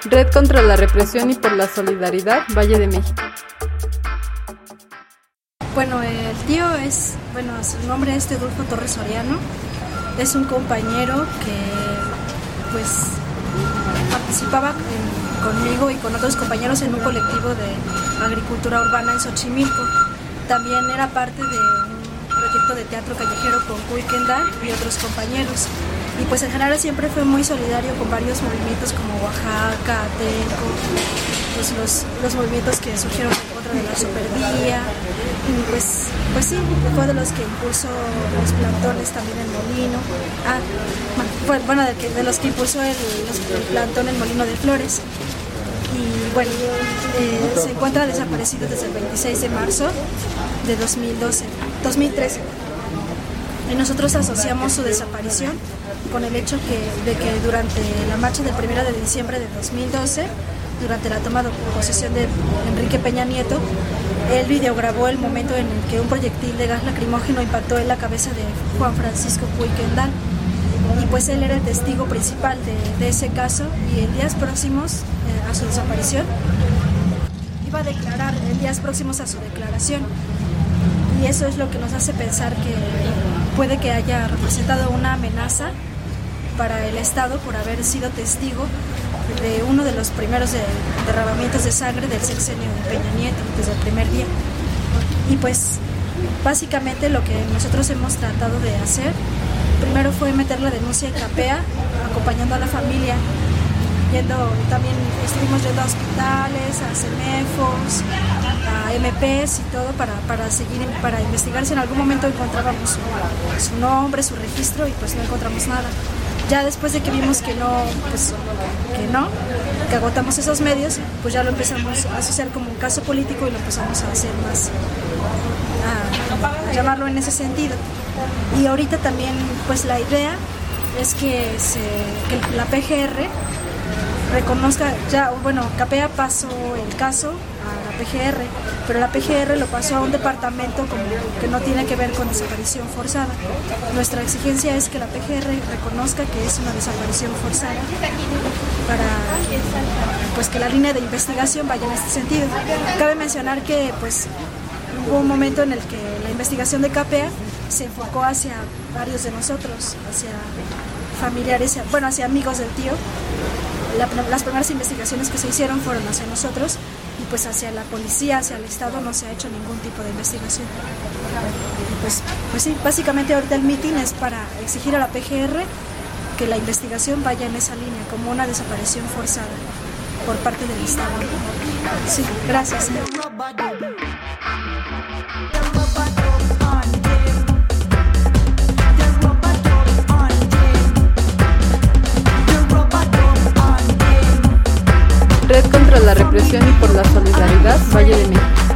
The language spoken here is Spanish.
Red contra la represión y por la solidaridad, Valle de México. Bueno, el tío su nombre es Teodulfo Torres Soriano. Es un compañero que pues participaba conmigo y con otros compañeros en un colectivo de agricultura urbana en Xochimilco. También era parte de un proyecto de teatro callejero con Cuy Kendall y otros compañeros. Y pues en general siempre fue muy solidario con varios movimientos como Oaxaca, Atenco, pues los movimientos que surgieron en contra de la supervía. Y pues sí, fue de los que impulsó los plantones también en Molino. De los que impulsó el plantón en Molino de Flores. Y bueno, se encuentra desaparecido desde el 26 de marzo de 2013. Y nosotros asociamos su desaparición con el hecho de que durante la marcha del 1 de diciembre de 2012, durante la toma de posesión de Enrique Peña Nieto, él videograbó el momento en el que un proyectil de gas lacrimógeno impactó en la cabeza de Juan Francisco Cuy Kendall. Y pues él era el testigo principal de ese caso, y en días próximos a su desaparición iba a declarar, en días próximos a su declaración. Y eso es lo que nos hace pensar que puede que haya representado una amenaza para el Estado por haber sido testigo de uno de los primeros derramamientos de sangre del sexenio de Peña Nieto, desde el primer día. Y pues básicamente lo que nosotros hemos tratado de hacer, primero fue meter la denuncia en CAPEA, acompañando a la familia, también estuvimos yendo a hospitales, a CEMEFOS, a MPs y todo para investigar si en algún momento encontrábamos su nombre, su registro, y pues no encontramos nada. Ya después de que vimos que agotamos esos medios, pues ya lo empezamos a asociar como un caso político y lo empezamos a hacer más, a llamarlo en ese sentido. Y ahorita también pues la idea es que la PGR reconozca, CAPEA pasó el caso a la PGR, pero la PGR lo pasó a un departamento como que no tiene que ver con desaparición forzada. Nuestra exigencia es que la PGR reconozca que es una desaparición forzada para pues que la línea de investigación vaya en este sentido. Cabe mencionar que pues hubo un momento en el que la investigación de CAPEA se enfocó hacia varios de nosotros, hacia familiares, hacia amigos del tío. Las primeras investigaciones que se hicieron fueron hacia nosotros, y pues hacia la policía, hacia el Estado no se ha hecho ningún tipo de investigación. Y pues sí, básicamente ahorita el meeting es para exigir a la PGR que la investigación vaya en esa línea, como una desaparición forzada por parte del Estado. Sí, gracias. Red contra la represión y por la solidaridad, Valle de México.